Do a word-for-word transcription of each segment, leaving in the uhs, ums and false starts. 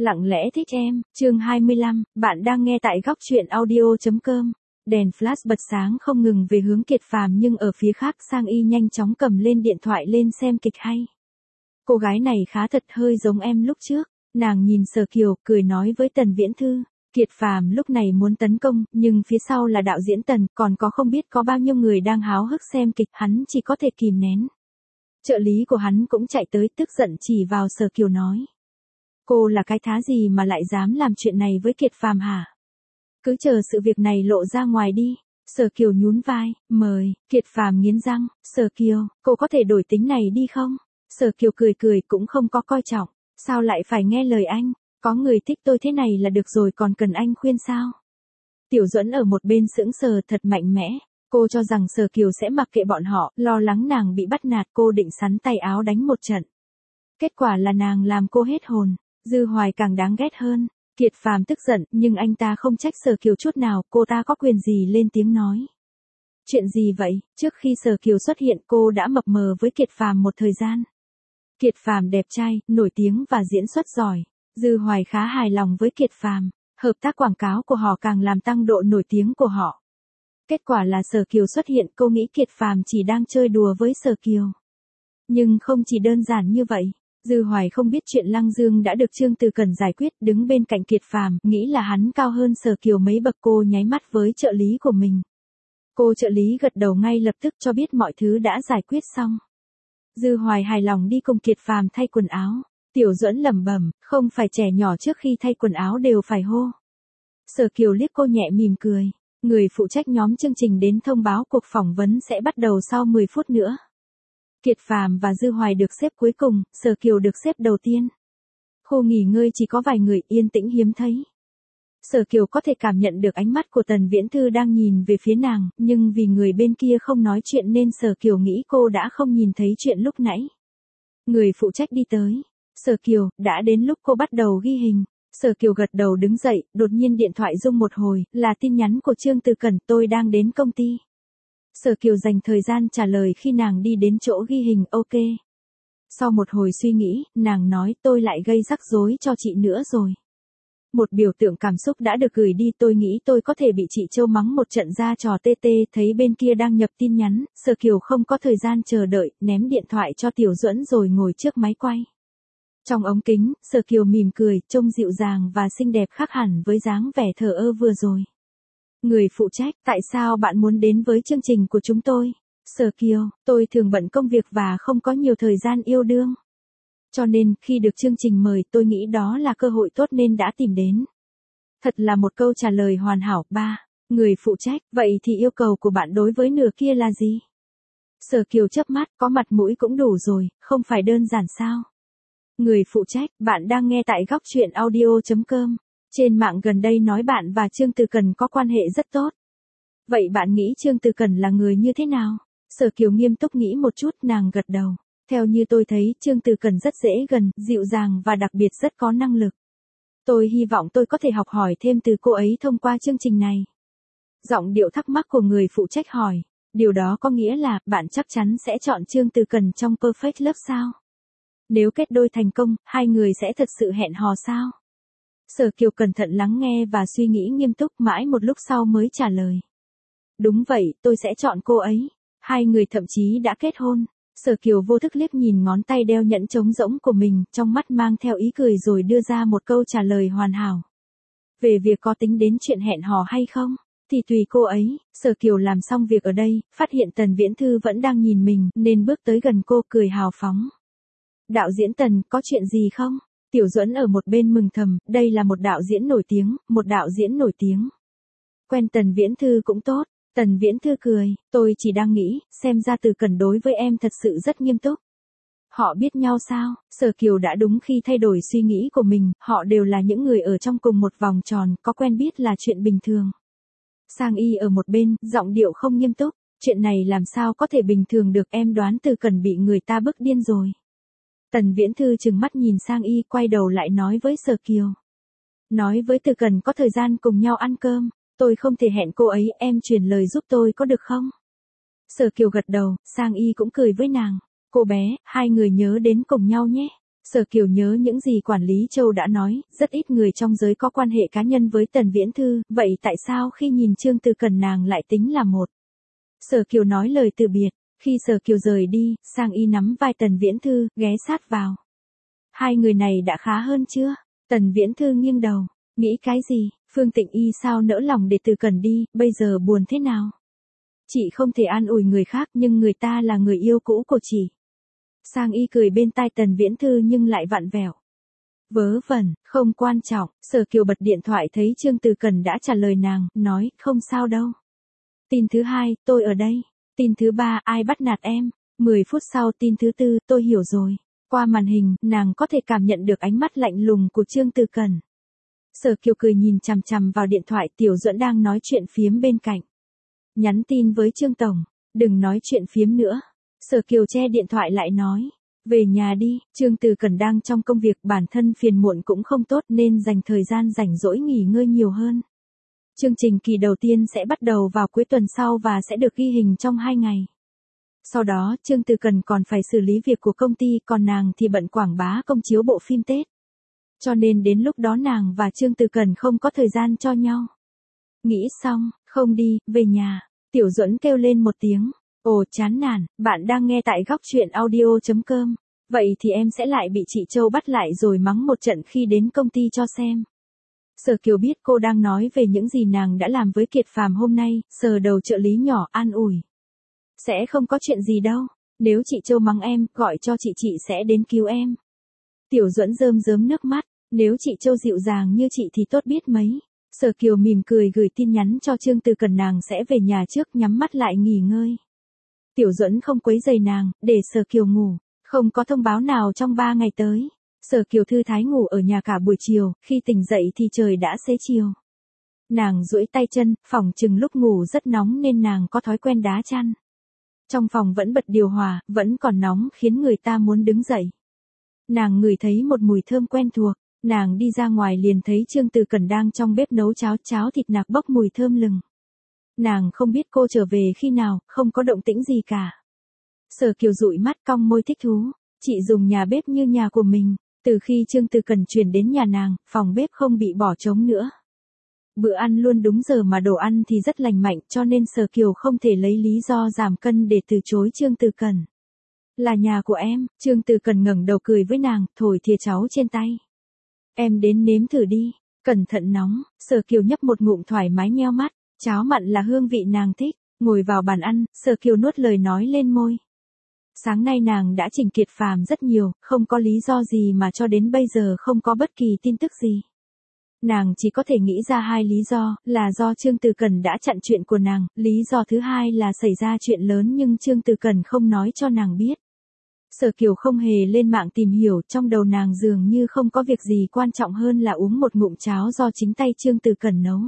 Lặng lẽ thích em, chương hai mươi lăm, bạn đang nghe tại góc truyện audio.com. Đèn flash bật sáng không ngừng về hướng Kiệt Phàm, nhưng ở phía khác Sang Y nhanh chóng cầm lên điện thoại lên xem kịch hay. Cô gái này khá thật, hơi giống em lúc trước. Nàng nhìn Sở Kiều, cười nói với Tần Viễn Thư. Kiệt Phàm lúc này muốn tấn công, nhưng phía sau là đạo diễn Tần, còn có không biết có bao nhiêu người đang háo hức xem kịch, hắn chỉ có thể kìm nén. Trợ lý của hắn cũng chạy tới, tức giận chỉ vào Sở Kiều nói. Cô là cái thá gì mà lại dám làm chuyện này với Kiệt Phàm hả? Cứ chờ sự việc này lộ ra ngoài đi. Sở Kiều nhún vai, mời. Kiệt Phàm nghiến răng, Sở Kiều, cô có thể đổi tính này đi không? Sở Kiều cười cười cũng không có coi trọng. Sao lại phải nghe lời anh? Có người thích tôi thế này là được rồi, còn cần anh khuyên sao? Tiểu Duẫn ở một bên sững sờ thật mạnh mẽ. Cô cho rằng Sở Kiều sẽ mặc kệ bọn họ, lo lắng nàng bị bắt nạt, cô định sắn tay áo đánh một trận. Kết quả là nàng làm cô hết hồn. Dư Hoài càng đáng ghét hơn. Kiệt Phàm tức giận, nhưng anh ta không trách Sở Kiều chút nào, cô ta có quyền gì lên tiếng nói. Chuyện gì vậy? Trước khi Sở Kiều xuất hiện cô đã mập mờ với Kiệt Phàm một thời gian. Kiệt Phàm đẹp trai, nổi tiếng và diễn xuất giỏi. Dư Hoài khá hài lòng với Kiệt Phàm, hợp tác quảng cáo của họ càng làm tăng độ nổi tiếng của họ. Kết quả là Sở Kiều xuất hiện, cô nghĩ Kiệt Phàm chỉ đang chơi đùa với Sở Kiều. Nhưng không chỉ đơn giản như vậy. Dư Hoài không biết chuyện Lăng Dương đã được Trương Từ Cẩn giải quyết, đứng bên cạnh Kiệt Phàm, nghĩ là hắn cao hơn Sở Kiều mấy bậc. Cô nháy mắt với trợ lý của mình. Cô trợ lý gật đầu ngay lập tức cho biết mọi thứ đã giải quyết xong. Dư Hoài hài lòng đi cùng Kiệt Phàm thay quần áo. Tiểu Duẫn lẩm bẩm, không phải trẻ nhỏ trước khi thay quần áo đều phải hô. Sở Kiều liếc cô nhẹ mỉm cười. Người phụ trách nhóm chương trình đến thông báo cuộc phỏng vấn sẽ bắt đầu sau mười phút nữa. Kiệt Phàm và Dư Hoài được xếp cuối cùng, Sở Kiều được xếp đầu tiên. Khu nghỉ ngơi chỉ có vài người, yên tĩnh hiếm thấy. Sở Kiều có thể cảm nhận được ánh mắt của Tần Viễn Thư đang nhìn về phía nàng, nhưng vì người bên kia không nói chuyện nên Sở Kiều nghĩ cô đã không nhìn thấy chuyện lúc nãy. Người phụ trách đi tới. Sở Kiều, đã đến lúc cô bắt đầu ghi hình. Sở Kiều gật đầu đứng dậy, đột nhiên điện thoại rung một hồi, là tin nhắn của Trương Từ Cẩn, tôi đang đến công ty. Sở Kiều dành thời gian trả lời khi nàng đi đến chỗ ghi hình, ok. Sau một hồi suy nghĩ, nàng nói tôi lại gây rắc rối cho chị nữa rồi. Một biểu tượng cảm xúc đã được gửi đi, tôi nghĩ tôi có thể bị chị Châu mắng một trận ra trò tê tê. Thấy bên kia đang nhập tin nhắn, Sở Kiều không có thời gian chờ đợi, ném điện thoại cho Tiểu Duẫn rồi ngồi trước máy quay. Trong ống kính, Sở Kiều mỉm cười, trông dịu dàng và xinh đẹp khác hẳn với dáng vẻ thờ ơ vừa rồi. Người phụ trách, tại sao bạn muốn đến với chương trình của chúng tôi? Sở Kiều, tôi thường bận công việc và không có nhiều thời gian yêu đương. Cho nên, khi được chương trình mời tôi nghĩ đó là cơ hội tốt nên đã tìm đến. Thật là một câu trả lời hoàn hảo. Ba. Người phụ trách, vậy thì yêu cầu của bạn đối với nửa kia là gì? Sở Kiều chớp mắt, có mặt mũi cũng đủ rồi, không phải đơn giản sao? Người phụ trách, bạn đang nghe tại góc truyện audio.com. Trên mạng gần đây nói bạn và Trương Từ Cẩn có quan hệ rất tốt. Vậy bạn nghĩ Trương Từ Cẩn là người như thế nào? Sở Kiều nghiêm túc nghĩ một chút, nàng gật đầu. Theo như tôi thấy, Trương Từ Cẩn rất dễ gần, dịu dàng và đặc biệt rất có năng lực. Tôi hy vọng tôi có thể học hỏi thêm từ cô ấy thông qua chương trình này. Giọng điệu thắc mắc của người phụ trách hỏi. Điều đó có nghĩa là, bạn chắc chắn sẽ chọn Trương Từ Cẩn trong Perfect Love sao? Nếu kết đôi thành công, hai người sẽ thật sự hẹn hò sao? Sở Kiều cẩn thận lắng nghe và suy nghĩ nghiêm túc, mãi một lúc sau mới trả lời. Đúng vậy, tôi sẽ chọn cô ấy. Hai người thậm chí đã kết hôn. Sở Kiều vô thức liếc nhìn ngón tay đeo nhẫn trống rỗng của mình, trong mắt mang theo ý cười rồi đưa ra một câu trả lời hoàn hảo. Về việc có tính đến chuyện hẹn hò hay không, thì tùy cô ấy. Sở Kiều làm xong việc ở đây, phát hiện Tần Viễn Thư vẫn đang nhìn mình, nên bước tới gần cô cười hào phóng. Đạo diễn Tần, có chuyện gì không? Tiểu Duẫn ở một bên mừng thầm, đây là một đạo diễn nổi tiếng, một đạo diễn nổi tiếng. Quen Tần Viễn Thư cũng tốt. Tần Viễn Thư cười, tôi chỉ đang nghĩ, xem ra Từ Cẩn đối với em thật sự rất nghiêm túc. Họ biết nhau sao? Sở Kiều đã đúng khi thay đổi suy nghĩ của mình, họ đều là những người ở trong cùng một vòng tròn, có quen biết là chuyện bình thường. Sang Y ở một bên, giọng điệu không nghiêm túc, chuyện này làm sao có thể bình thường được, em đoán Từ Cẩn bị người ta bức điên rồi. Tần Viễn Thư trừng mắt nhìn Sang Y, quay đầu lại nói với Sở Kiều. Nói với Từ Cẩn có thời gian cùng nhau ăn cơm, tôi không thể hẹn cô ấy, em truyền lời giúp tôi có được không? Sở Kiều gật đầu, Sang Y cũng cười với nàng. Cô bé, hai người nhớ đến cùng nhau nhé. Sở Kiều nhớ những gì quản lý Châu đã nói, rất ít người trong giới có quan hệ cá nhân với Tần Viễn Thư, vậy tại sao khi nhìn Trương Từ Cần nàng lại tính là một? Sở Kiều nói lời từ biệt, khi Sở Kiều rời đi, Sang Y nắm vai Tần Viễn Thư, ghé sát vào. Hai người này đã khá hơn chưa? Tần Viễn Thư nghiêng đầu, nghĩ cái gì, Phương Tịnh Y sao nỡ lòng để Từ Cần đi, bây giờ buồn thế nào? Chị không thể an ủi người khác nhưng người ta là người yêu cũ của chị. Sang Y cười bên tai Tần Viễn Thư nhưng lại vặn vẹo. Vớ vẩn, không quan trọng, Sở Kiều bật điện thoại thấy Trương Từ Cần đã trả lời nàng, nói, không sao đâu. Tin thứ hai, tôi ở đây. Tin thứ ba, ai bắt nạt em? mười phút sau tin thứ tư, tôi hiểu rồi. Qua màn hình, nàng có thể cảm nhận được ánh mắt lạnh lùng của Trương Từ Cần. Sở Kiều cười nhìn chằm chằm vào điện thoại, Tiểu Duẫn đang nói chuyện phiếm bên cạnh. Nhắn tin với Trương Tổng, đừng nói chuyện phiếm nữa. Sở Kiều che điện thoại lại nói, về nhà đi, Trương Từ Cần đang trong công việc, bản thân phiền muộn cũng không tốt nên dành thời gian rảnh rỗi nghỉ ngơi nhiều hơn. Chương trình kỳ đầu tiên sẽ bắt đầu vào cuối tuần sau và sẽ được ghi hình trong hai ngày. Sau đó, Trương Từ Cần còn phải xử lý việc của công ty, còn nàng thì bận quảng bá công chiếu bộ phim Tết. Cho nên đến lúc đó nàng và Trương Từ Cần không có thời gian cho nhau. Nghĩ xong, không đi, về nhà. Tiểu Duẫn kêu lên một tiếng. Ồ chán nản, bạn đang nghe tại góc truyện audio chấm com. Vậy thì em sẽ lại bị chị Châu bắt lại rồi mắng một trận khi đến công ty cho xem. Sở Kiều biết cô đang nói về những gì nàng đã làm với Kiệt Phàm hôm nay, sờ đầu trợ lý nhỏ an ủi. Sẽ không có chuyện gì đâu, nếu chị Châu mắng em, gọi cho chị chị sẽ đến cứu em. Tiểu Duẫn rơm rớm nước mắt, nếu chị Châu dịu dàng như chị thì tốt biết mấy. Sở Kiều mỉm cười gửi tin nhắn cho Trương Từ Cần, nàng sẽ về nhà trước, nhắm mắt lại nghỉ ngơi. Tiểu Duẫn không quấy rầy nàng, để Sở Kiều ngủ, không có thông báo nào trong ba ngày tới. Sở Kiều thư thái ngủ ở nhà cả buổi chiều, khi tỉnh dậy thì trời đã xế chiều. Nàng duỗi tay chân, phỏng chừng lúc ngủ rất nóng nên nàng có thói quen đá chăn. Trong phòng vẫn bật điều hòa, vẫn còn nóng khiến người ta muốn đứng dậy. Nàng ngửi thấy một mùi thơm quen thuộc, nàng đi ra ngoài liền thấy Trương Từ Cần đang trong bếp nấu cháo, cháo thịt nạc bốc mùi thơm lừng. Nàng không biết cô trở về khi nào, không có động tĩnh gì cả. Sở Kiều dụi mắt cong môi thích thú, chị dùng nhà bếp như nhà của mình. Từ khi Trương Từ Cần chuyển đến nhà nàng, phòng bếp không bị bỏ trống nữa. Bữa ăn luôn đúng giờ mà đồ ăn thì rất lành mạnh, cho nên Sở Kiều không thể lấy lý do giảm cân để từ chối Trương Từ Cần. Là nhà của em, Trương Từ Cần ngẩng đầu cười với nàng, thổi thìa cháo trên tay. Em đến nếm thử đi, cẩn thận nóng. Sở Kiều nhấp một ngụm thoải mái nheo mắt, cháo mặn là hương vị nàng thích. Ngồi vào bàn ăn, Sở Kiều nuốt lời nói lên môi. Sáng nay nàng đã chỉnh Kiệt Phàm rất nhiều, không có lý do gì mà cho đến bây giờ không có bất kỳ tin tức gì. Nàng chỉ có thể nghĩ ra hai lý do, là do Trương Từ Cần đã chặn chuyện của nàng, lý do thứ hai là xảy ra chuyện lớn nhưng Trương Từ Cần không nói cho nàng biết. Sở Kiều không hề lên mạng tìm hiểu, trong đầu nàng dường như không có việc gì quan trọng hơn là uống một ngụm cháo do chính tay Trương Từ Cần nấu.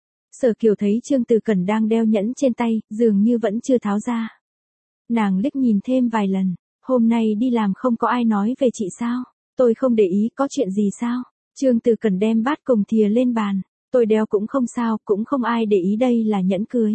Sở Kiều thấy Trương Từ Cần đang đeo nhẫn trên tay, dường như vẫn chưa tháo ra. Nàng liếc nhìn thêm vài lần, hôm nay đi làm không có ai nói về chị sao? Tôi không để ý, có chuyện gì sao? Trương Từ Cần đem bát cùng thìa lên bàn, tôi đeo cũng không sao, cũng không ai để ý, đây là nhẫn cưới.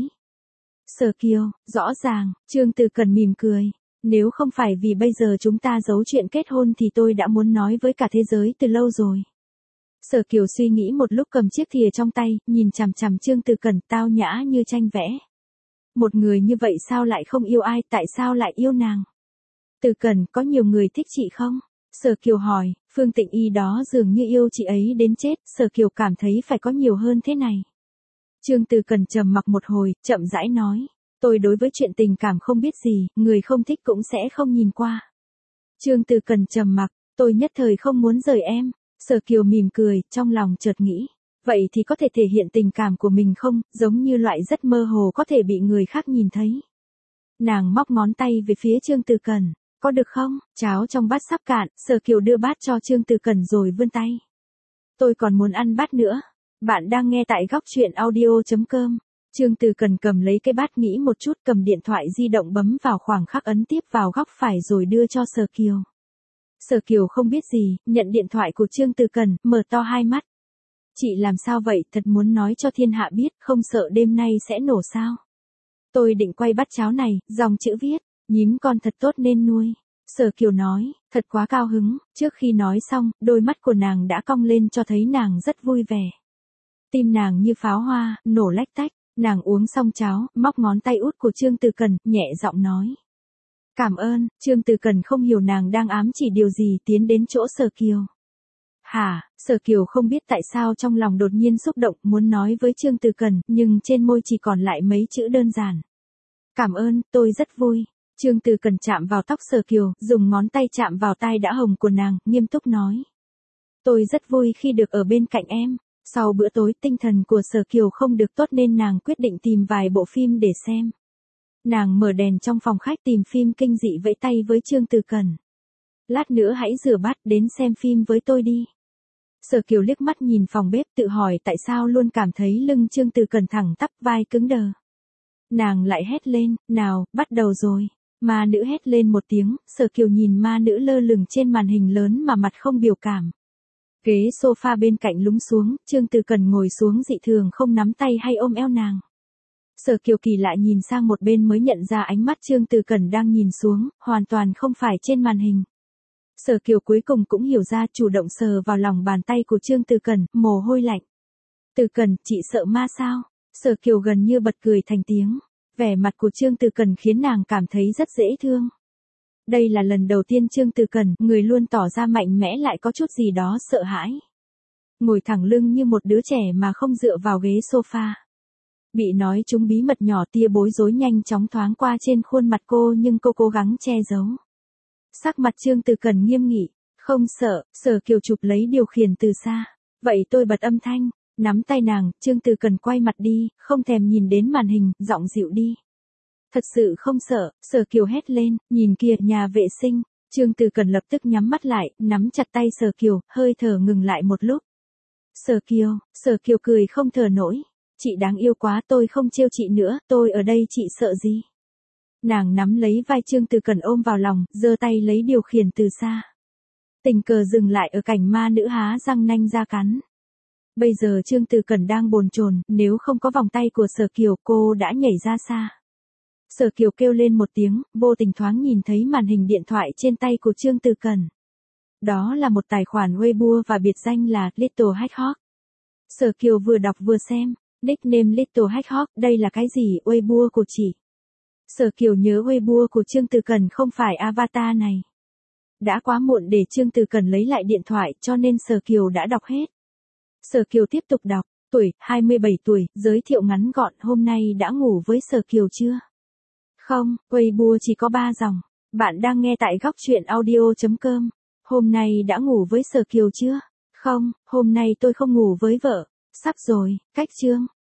Sở Kiều, rõ ràng, Trương Từ Cần mỉm cười, nếu không phải vì bây giờ chúng ta giấu chuyện kết hôn thì tôi đã muốn nói với cả thế giới từ lâu rồi. Sở Kiều suy nghĩ một lúc, cầm chiếc thìa trong tay, nhìn chằm chằm Trương Từ Cần, tao nhã như tranh vẽ. Một người như vậy sao lại không yêu ai, tại sao lại yêu nàng? Từ Cần, có nhiều người thích chị không? Sở Kiều hỏi, Phương Tịnh Y đó dường như yêu chị ấy đến chết, Sở Kiều cảm thấy phải có nhiều hơn thế này. Trương Từ Cần trầm mặc một hồi, chậm rãi nói, tôi đối với chuyện tình cảm không biết gì, người không thích cũng sẽ không nhìn qua. Trương Từ Cần trầm mặc, tôi nhất thời không muốn rời em. Sở Kiều mỉm cười, trong lòng chợt nghĩ, vậy thì có thể thể hiện tình cảm của mình không, giống như loại rất mơ hồ có thể bị người khác nhìn thấy. Nàng móc ngón tay về phía Trương Từ Cần, có được không? Cháo trong bát sắp cạn, Sở Kiều đưa bát cho Trương Từ Cần rồi vươn tay. Tôi còn muốn ăn bát nữa. Bạn đang nghe tại góc truyện audio chấm com. Trương Từ Cần cầm lấy cái bát nghĩ một chút, cầm điện thoại di động bấm vào khoảng khắc ấn tiếp vào góc phải rồi đưa cho Sở Kiều. Sở Kiều không biết gì, nhận điện thoại của Trương Từ Cần, mở to hai mắt. Chị làm sao vậy, thật muốn nói cho thiên hạ biết, không sợ đêm nay sẽ nổ sao? Tôi định quay bát cháo này, dòng chữ viết, nhím con thật tốt nên nuôi. Sở Kiều nói, thật quá cao hứng, trước khi nói xong, đôi mắt của nàng đã cong lên cho thấy nàng rất vui vẻ. Tim nàng như pháo hoa, nổ lách tách, nàng uống xong cháo, móc ngón tay út của Trương Từ Cần, nhẹ giọng nói. Cảm ơn, Trương Từ Cần không hiểu nàng đang ám chỉ điều gì tiến đến chỗ Sở Kiều. Hả, Sở Kiều không biết tại sao trong lòng đột nhiên xúc động muốn nói với Trương Từ Cần, nhưng trên môi chỉ còn lại mấy chữ đơn giản. Cảm ơn, tôi rất vui. Trương Từ Cần chạm vào tóc Sở Kiều, dùng ngón tay chạm vào tai đã hồng của nàng, nghiêm túc nói. Tôi rất vui khi được ở bên cạnh em. Sau bữa tối tinh thần của Sở Kiều không được tốt nên nàng quyết định tìm vài bộ phim để xem. Nàng mở đèn trong phòng khách tìm phim kinh dị vẫy tay với Trương Từ Cần. Lát nữa hãy rửa bát đến xem phim với tôi đi. Sở Kiều liếc mắt nhìn phòng bếp tự hỏi tại sao luôn cảm thấy lưng Trương Từ Cần thẳng tắp vai cứng đờ. Nàng lại hét lên, nào, bắt đầu rồi. Ma nữ hét lên một tiếng, Sở Kiều nhìn ma nữ lơ lửng trên màn hình lớn mà mặt không biểu cảm. Ghế sofa bên cạnh lúng xuống, Trương Từ Cần ngồi xuống dị thường không nắm tay hay ôm eo nàng. Sở Kiều kỳ lại nhìn sang một bên mới nhận ra ánh mắt Trương Từ Cần đang nhìn xuống, hoàn toàn không phải trên màn hình. Sở Kiều cuối cùng cũng hiểu ra, chủ động sờ vào lòng bàn tay của Trương Từ Cần, mồ hôi lạnh. Từ Cần, chị sợ ma sao? Sở Kiều gần như bật cười thành tiếng. Vẻ mặt của Trương Từ Cần khiến nàng cảm thấy rất dễ thương. Đây là lần đầu tiên Trương Từ Cần, người luôn tỏ ra mạnh mẽ lại có chút gì đó sợ hãi. Ngồi thẳng lưng như một đứa trẻ mà không dựa vào ghế sofa. Bị nói chúng bí mật nhỏ tia bối rối nhanh chóng thoáng qua trên khuôn mặt cô nhưng cô cố gắng che giấu. Sắc mặt Trương Từ Cần nghiêm nghị, không sợ, Sở Kiều chụp lấy điều khiển từ xa. Vậy tôi bật âm thanh, nắm tay nàng, Trương Từ Cần quay mặt đi, không thèm nhìn đến màn hình, giọng dịu đi. Thật sự không sợ, Sở Kiều hét lên, nhìn kìa nhà vệ sinh. Trương Từ Cần lập tức nhắm mắt lại, nắm chặt tay Sở Kiều, hơi thở ngừng lại một lúc. Sở Kiều, Sở Kiều cười không thở nổi. Chị đáng yêu quá, tôi không trêu chị nữa, tôi ở đây chị sợ gì? Nàng nắm lấy vai Trương Từ Cần ôm vào lòng, giơ tay lấy điều khiển từ xa. Tình cờ dừng lại ở cảnh ma nữ há răng nanh ra cắn. Bây giờ Trương Từ Cần đang bồn chồn, nếu không có vòng tay của Sở Kiều cô đã nhảy ra xa. Sở Kiều kêu lên một tiếng, vô tình thoáng nhìn thấy màn hình điện thoại trên tay của Trương Từ Cần. Đó là một tài khoản Weibo và biệt danh là Little Hedgehog. Sở Kiều vừa đọc vừa xem, nickname Little Hedgehog, đây là cái gì, Weibo của chị? Sở Kiều nhớ Weibo của Trương Từ Cần không phải avatar này. Đã quá muộn để Trương Từ Cần lấy lại điện thoại cho nên Sở Kiều đã đọc hết. Sở Kiều tiếp tục đọc, tuổi, hai mươi bảy tuổi, giới thiệu ngắn gọn, hôm nay đã ngủ với Sở Kiều chưa? Không, Weibo chỉ có ba dòng. Bạn đang nghe tại góc truyện audio chấm com. Hôm nay đã ngủ với Sở Kiều chưa? Không, hôm nay tôi không ngủ với vợ. Sắp rồi, cách chương.